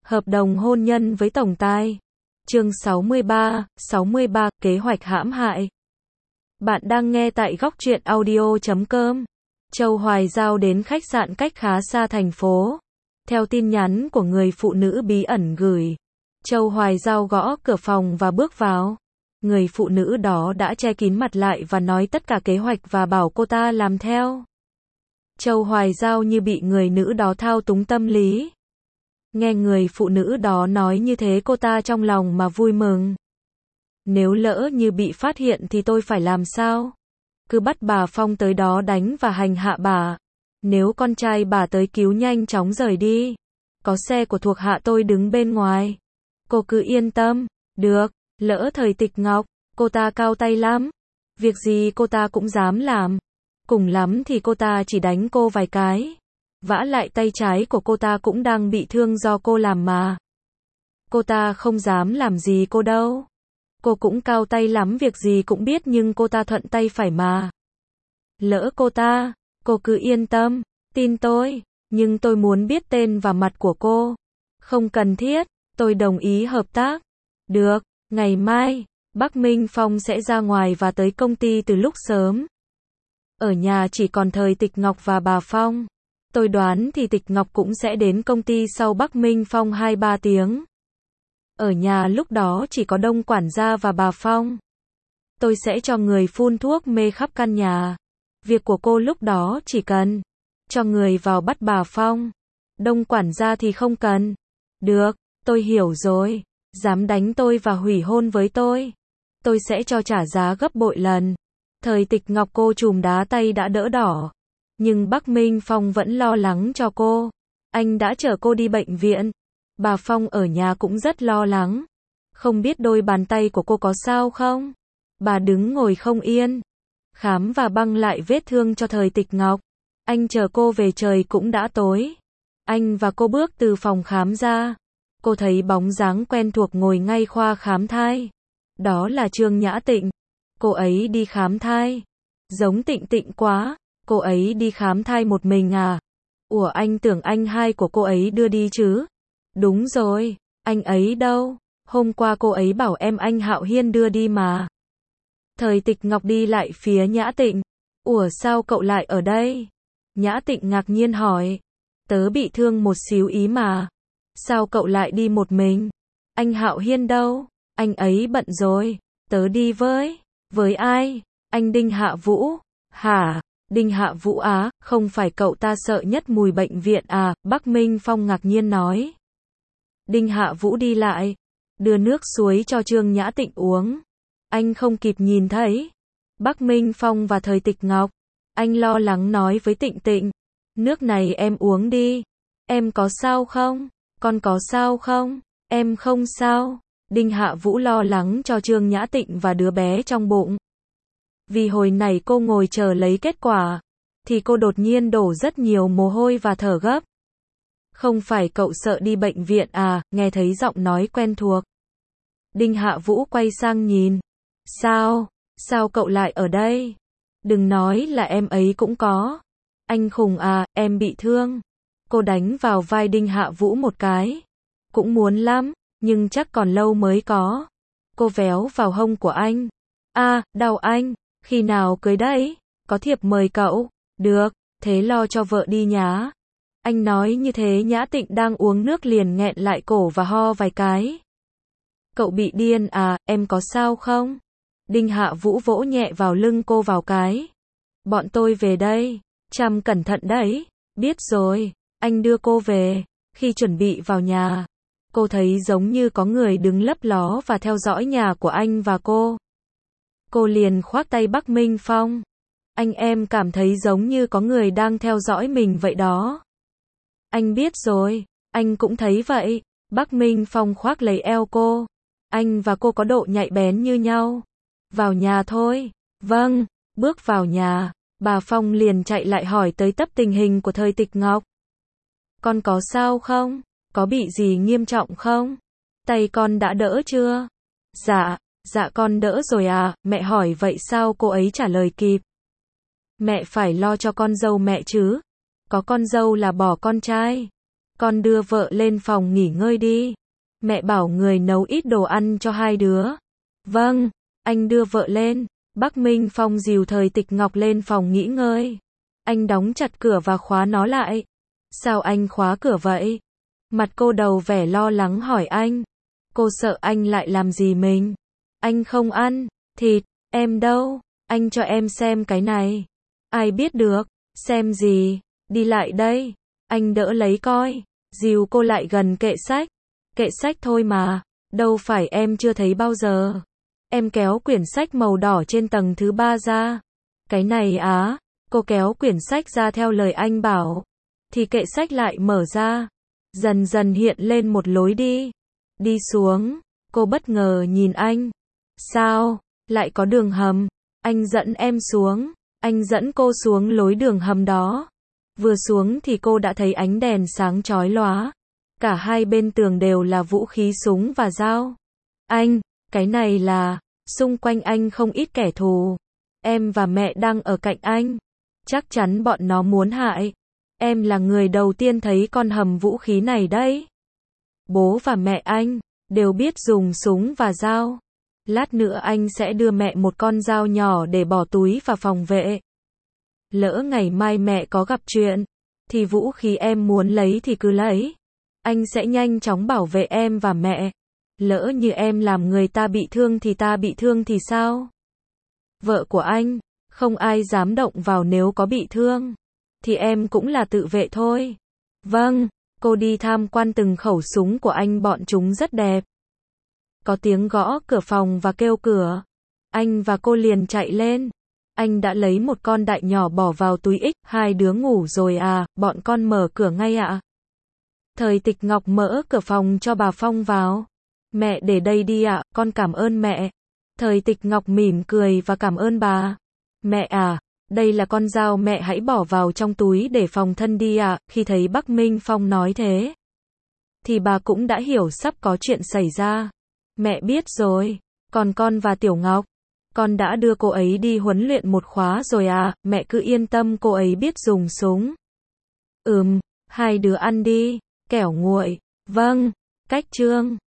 Hợp đồng hôn nhân với tổng tài. Chương 63, kế hoạch hãm hại. Bạn đang nghe tại góc truyện audio.com. Châu Hoài Giao đến khách sạn cách khá xa thành phố. Theo tin nhắn của người phụ nữ bí ẩn gửi, Châu Hoài Giao gõ cửa phòng và bước vào. Người phụ nữ đó đã che kín mặt lại và nói tất cả kế hoạch và bảo cô ta làm theo. Châu Hoài Giao như bị người nữ đó thao túng tâm lý. Nghe người phụ nữ đó nói như thế cô ta trong lòng mà vui mừng. Nếu lỡ như bị phát hiện thì tôi phải làm sao? Cứ bắt bà Phong tới đó đánh và hành hạ bà. Nếu con trai bà tới cứu nhanh chóng rời đi. Có xe của thuộc hạ tôi đứng bên ngoài. Cô cứ yên tâm. Được, lỡ Thời Tịch Ngọc, cô ta cao tay lắm. Việc gì cô ta cũng dám làm. Cùng lắm thì cô ta chỉ đánh cô vài cái. Vả lại tay trái của cô ta cũng đang bị thương do cô làm mà. Cô ta không dám làm gì cô đâu. Cô cũng cao tay lắm, việc gì cũng biết nhưng cô ta thuận tay phải mà. Lỡ cô cứ yên tâm, tin tôi, nhưng tôi muốn biết tên và mặt của cô. Không cần thiết, tôi đồng ý hợp tác. Được, ngày mai, Bắc Minh Phong sẽ ra ngoài và tới công ty từ lúc sớm. Ở nhà chỉ còn Thời Tịch Ngọc và bà Phong. Tôi đoán thì Tịch Ngọc cũng sẽ đến công ty sau Bắc Minh Phong 2-3 tiếng. Ở nhà lúc đó chỉ có Đông quản gia và bà Phong. Tôi sẽ cho người phun thuốc mê khắp căn nhà. Việc của cô lúc đó chỉ cần cho người vào bắt bà Phong. Đông quản gia thì không cần. Được, tôi hiểu rồi. Dám đánh tôi và hủy hôn với tôi sẽ cho trả giá gấp bội lần. Thời Tịch Ngọc cô trùm đá tay đã đỡ đỏ. Nhưng Bắc Minh Phong vẫn lo lắng cho cô. Anh đã chở cô đi bệnh viện. Bà Phong ở nhà cũng rất lo lắng. Không biết đôi bàn tay của cô có sao không? Bà đứng ngồi không yên. Khám và băng lại vết thương cho Thời Tịch Ngọc. Anh chờ cô về trời cũng đã tối. Anh và cô bước từ phòng khám ra. Cô thấy bóng dáng quen thuộc ngồi ngay khoa khám thai. Đó là Trương Nhã Tịnh. Cô ấy đi khám thai. Giống Tịnh Tịnh quá. Cô ấy đi khám thai một mình à? Ủa, anh tưởng anh hai của cô ấy đưa đi chứ? Đúng rồi, anh ấy đâu? Hôm qua cô ấy bảo em anh Hạo Hiên đưa đi mà. Thời Tịch Ngọc đi lại phía Nhã Tịnh. Ủa, sao cậu lại ở đây? Nhã Tịnh ngạc nhiên hỏi. Tớ bị thương một xíu ý mà. Sao cậu lại đi một mình? Anh Hạo Hiên đâu? Anh ấy bận rồi. Tớ đi với ai? Anh Đinh Hạ Vũ. Hả? Đinh Hạ Vũ á? Không phải cậu ta sợ nhất mùi bệnh viện à? Bắc Minh Phong ngạc nhiên nói. Đinh Hạ Vũ đi lại, đưa nước suối cho Trương Nhã Tịnh uống. Anh không kịp nhìn thấy Bắc Minh Phong và Thời Tịch Ngọc. Anh lo lắng nói với Tịnh Tịnh. Nước này em uống đi. Em có sao không? Con có sao không? Em không sao. Đinh Hạ Vũ lo lắng cho Trương Nhã Tịnh và đứa bé trong bụng. Vì hồi này cô ngồi chờ lấy kết quả, thì cô đột nhiên đổ rất nhiều mồ hôi và thở gấp. Không phải cậu sợ đi bệnh viện à? Nghe thấy giọng nói quen thuộc. Đinh Hạ Vũ quay sang nhìn. Sao cậu lại ở đây? Đừng nói là em ấy cũng có. Anh khùng à, em bị thương. Cô đánh vào vai Đinh Hạ Vũ một cái. Cũng muốn lắm, nhưng chắc còn lâu mới có. Cô véo vào hông của anh. À, đau anh. Khi nào cưới đấy? Có thiệp mời cậu. Được, thế lo cho vợ đi nhá. Anh nói như thế Nhã Tịnh đang uống nước liền nghẹn lại cổ và ho vài cái. Cậu bị điên à, em có sao không? Đinh Hạ Vũ vỗ nhẹ vào lưng cô vào cái. Bọn tôi về đây. Chăm cẩn thận đấy. Biết rồi, anh đưa cô về. Khi chuẩn bị vào nhà, cô thấy giống như có người đứng lấp ló và theo dõi nhà của anh và cô. Cô liền khoác tay Bắc Minh Phong. Anh, em cảm thấy giống như có người đang theo dõi mình vậy đó. Anh biết rồi, anh cũng thấy vậy. Bắc Minh Phong khoác lấy eo cô. Anh và cô có độ nhạy bén như nhau. Vào nhà thôi. Vâng, bước vào nhà, bà Phong liền chạy lại hỏi tới tấp tình hình của Thời Tịch Ngọc. Con có sao không? Có bị gì nghiêm trọng không? Tay con đã đỡ chưa? Dạ con đỡ rồi à, mẹ hỏi vậy sao cô ấy trả lời kịp. Mẹ phải lo cho con dâu mẹ chứ. Có con dâu là bỏ con trai. con đưa vợ lên phòng nghỉ ngơi đi. Mẹ bảo người nấu ít đồ ăn cho hai đứa. Vâng, anh đưa vợ lên. Bắc Minh Phong dìu Thời Tịch Ngọc lên phòng nghỉ ngơi. Anh đóng chặt cửa và khóa nó lại. Sao anh khóa cửa vậy? Mặt cô đầu vẻ lo lắng hỏi anh. Cô sợ anh lại làm gì mình. Anh không ăn thịt, em đâu, anh cho em xem cái này. Ai biết được, xem gì, đi lại đây. Anh đỡ lấy coi, dìu cô lại gần kệ sách. Kệ sách thôi mà, đâu phải em chưa thấy bao giờ. Em kéo quyển sách màu đỏ trên tầng thứ 3 ra. Cái này á, cô kéo quyển sách ra theo lời anh bảo. Thì kệ sách lại mở ra. Dần dần hiện lên một lối đi. Đi xuống, cô bất ngờ nhìn anh. Sao, lại có đường hầm? Anh dẫn em xuống. Anh dẫn cô xuống lối đường hầm đó. Vừa xuống thì cô đã thấy ánh đèn sáng chói lóa. Cả hai bên tường đều là vũ khí súng và dao. Anh, cái này là, xung quanh anh không ít kẻ thù. Em và mẹ đang ở cạnh anh. Chắc chắn bọn nó muốn hại. Em là người đầu tiên thấy con hầm vũ khí này đấy. Bố và mẹ anh đều biết dùng súng và dao. Lát nữa anh sẽ đưa mẹ một con dao nhỏ để bỏ túi và phòng vệ. Lỡ ngày mai mẹ có gặp chuyện, thì vũ khí em muốn lấy thì cứ lấy. Anh sẽ nhanh chóng bảo vệ em và mẹ. Lỡ như em làm người ta bị thương thì ta bị thương thì sao? Vợ của anh, không ai dám động vào nếu có bị thương. Thì em cũng là tự vệ thôi. Vâng, cô đi tham quan từng khẩu súng của anh, bọn chúng rất đẹp. Có tiếng gõ cửa phòng và kêu cửa. Anh và cô liền chạy lên. Anh đã lấy một con đại nhỏ bỏ vào túi ích. Hai đứa ngủ rồi à, bọn con mở cửa ngay ạ. Thời Tịch Ngọc mở cửa phòng cho bà Phong vào. Mẹ để đây đi ạ, con cảm ơn mẹ. Thời Tịch Ngọc mỉm cười và cảm ơn bà. Mẹ à, đây là con dao, mẹ hãy bỏ vào trong túi để phòng thân đi ạ. Khi thấy Bắc Minh Phong nói thế, thì bà cũng đã hiểu sắp có chuyện xảy ra. Mẹ biết rồi, còn con và Tiểu Ngọc, con đã đưa cô ấy đi huấn luyện một khóa rồi à, mẹ cứ yên tâm, cô ấy biết dùng súng. Hai đứa ăn đi, kẻo nguội. Vâng, cách chương